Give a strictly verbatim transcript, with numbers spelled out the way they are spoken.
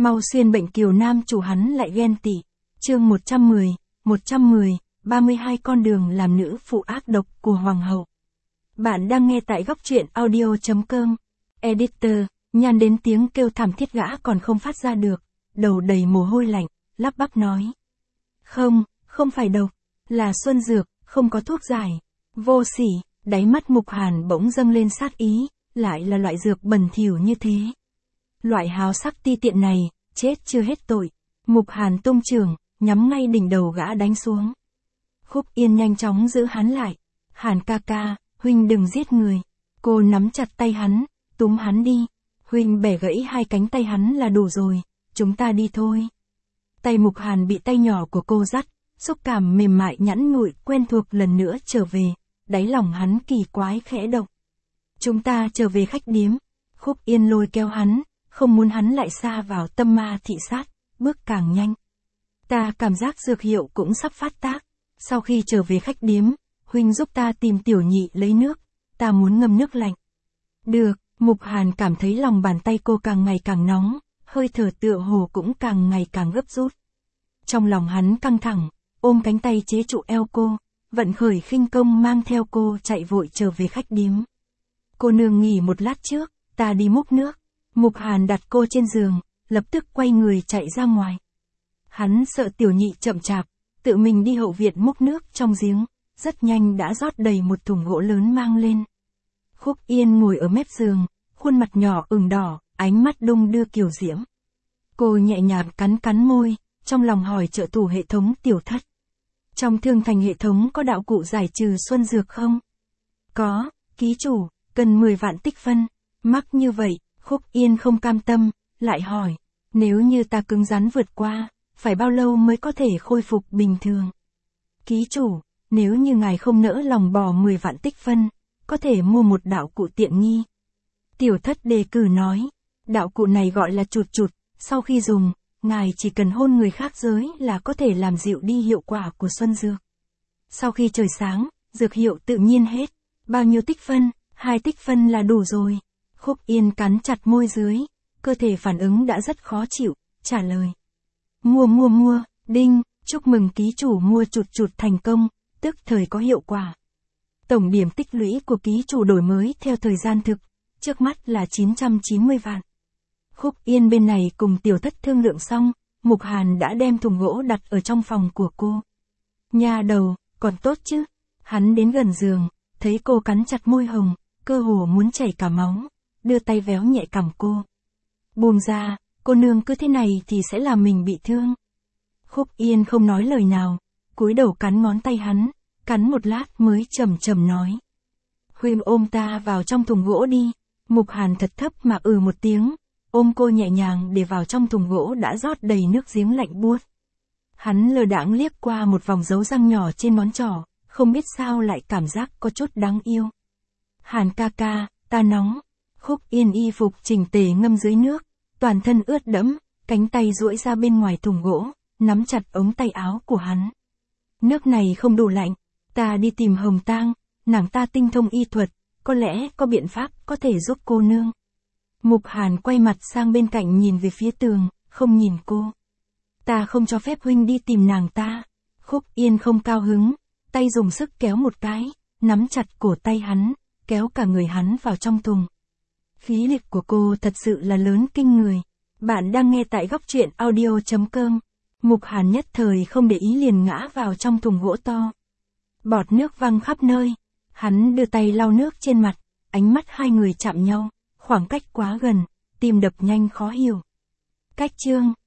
Mau xuyên bệnh kiều nam chủ hắn lại ghen tị. Chương một trăm mười, một trăm mười, ba mươi hai con đường làm nữ phụ ác độc của hoàng hậu. Bạn đang nghe tại góc truyện audio chấm com. Editor, nhàn đến tiếng kêu thảm thiết gã còn không phát ra được, đầu đầy mồ hôi lạnh, lắp bắp nói. Không, không phải độc, là xuân dược, không có thuốc giải. Vô sỉ, đáy mắt Mục Hàn bỗng dâng lên sát ý, lại là loại dược bẩn thỉu như thế. Loại háo sắc ti tiện này, chết chưa hết tội. Mục Hàn tung trường, nhắm ngay đỉnh đầu gã đánh xuống. Khúc Yên nhanh chóng giữ hắn lại. Hàn ca ca, huynh đừng giết người. Cô nắm chặt tay hắn, túm hắn đi. Huynh bẻ gãy hai cánh tay hắn là đủ rồi, chúng ta đi thôi. Tay Mục Hàn bị tay nhỏ của cô dắt, xúc cảm mềm mại nhẵn nhụi quen thuộc lần nữa trở về, đáy lòng hắn kỳ quái khẽ động. Chúng ta trở về khách điếm. Khúc Yên lôi kéo hắn, không muốn hắn lại xa vào tâm ma thị sát, bước càng nhanh. Ta cảm giác dược hiệu cũng sắp phát tác. Sau khi trở về khách điếm, huynh giúp ta tìm tiểu nhị lấy nước, ta muốn ngâm nước lạnh. Được, Mục Hàn cảm thấy lòng bàn tay cô càng ngày càng nóng, hơi thở tựa hồ cũng càng ngày càng gấp rút. Trong lòng hắn căng thẳng, ôm cánh tay chế trụ eo cô, vận khởi khinh công mang theo cô chạy vội trở về khách điếm. Cô nương nghỉ một lát trước, ta đi múc nước. Mục Hàn đặt cô trên giường, lập tức quay người chạy ra ngoài. Hắn sợ tiểu nhị chậm chạp, tự mình đi hậu viện múc nước trong giếng, rất nhanh đã rót đầy một thùng gỗ lớn mang lên. Khúc Yên ngồi ở mép giường, khuôn mặt nhỏ ửng đỏ, ánh mắt đung đưa kiều diễm. Cô nhẹ nhàng cắn cắn môi, trong lòng hỏi trợ thủ hệ thống tiểu thất. Trong thương thành hệ thống có đạo cụ giải trừ xuân dược không? Có, ký chủ, cần mười vạn tích phân. Mắc như vậy, Khúc Yên không cam tâm, lại hỏi, nếu như ta cứng rắn vượt qua, phải bao lâu mới có thể khôi phục bình thường? Ký chủ, nếu như ngài không nỡ lòng bỏ mười vạn tích phân, có thể mua một đạo cụ tiện nghi. Tiểu thất đề cử nói, đạo cụ này gọi là chụt chụt, sau khi dùng, ngài chỉ cần hôn người khác giới là có thể làm dịu đi hiệu quả của xuân dược. Sau khi trời sáng, dược hiệu tự nhiên hết. Bao nhiêu tích phân? Hai tích phân là đủ rồi. Khúc Yên cắn chặt môi dưới, cơ thể phản ứng đã rất khó chịu, trả lời. Mua mua mua, đinh, chúc mừng ký chủ mua chụt chụt thành công, tức thời có hiệu quả. Tổng điểm tích lũy của ký chủ đổi mới theo thời gian thực, trước mắt là chín trăm chín mươi vạn. Khúc Yên bên này cùng tiểu thất thương lượng xong, Mục Hàn đã đem thùng gỗ đặt ở trong phòng của cô. Nha đầu, còn tốt chứ? Hắn đến gần giường, thấy cô cắn chặt môi hồng, cơ hồ muốn chảy cả máu, đưa tay véo nhẹ cằm cô. Buông ra, cô nương cứ thế này thì sẽ làm mình bị thương. Khúc Yên không nói lời nào, cúi đầu cắn ngón tay hắn, cắn một lát mới trầm trầm nói. Huynh ôm ta vào trong thùng gỗ đi. Mục Hàn thật thấp mà ừ một tiếng, ôm cô nhẹ nhàng để vào trong thùng gỗ đã rót đầy nước giếng lạnh buốt. Hắn lờ đãng liếc qua một vòng dấu răng nhỏ trên ngón trỏ, không biết sao lại cảm giác có chút đáng yêu. Hàn ca ca, ta nóng. Khúc Yên y phục chỉnh tề ngâm dưới nước, toàn thân ướt đẫm, cánh tay duỗi ra bên ngoài thùng gỗ, nắm chặt ống tay áo của hắn. Nước này không đủ lạnh, ta đi tìm Hồng Tang, nàng ta tinh thông y thuật, có lẽ có biện pháp có thể giúp cô nương. Mục Hàn quay mặt sang bên cạnh nhìn về phía tường, không nhìn cô. Ta không cho phép huynh đi tìm nàng ta. Khúc Yên không cao hứng, tay dùng sức kéo một cái, nắm chặt cổ tay hắn, kéo cả người hắn vào trong thùng. Khí lực của cô thật sự là lớn kinh người. Bạn đang nghe tại góc truyện audio chấm com. Mục Hàn nhất thời không để ý liền ngã vào trong thùng gỗ to. Bọt nước văng khắp nơi. Hắn đưa tay lau nước trên mặt, ánh mắt hai người chạm nhau, khoảng cách quá gần, tim đập nhanh khó hiểu. Cách chương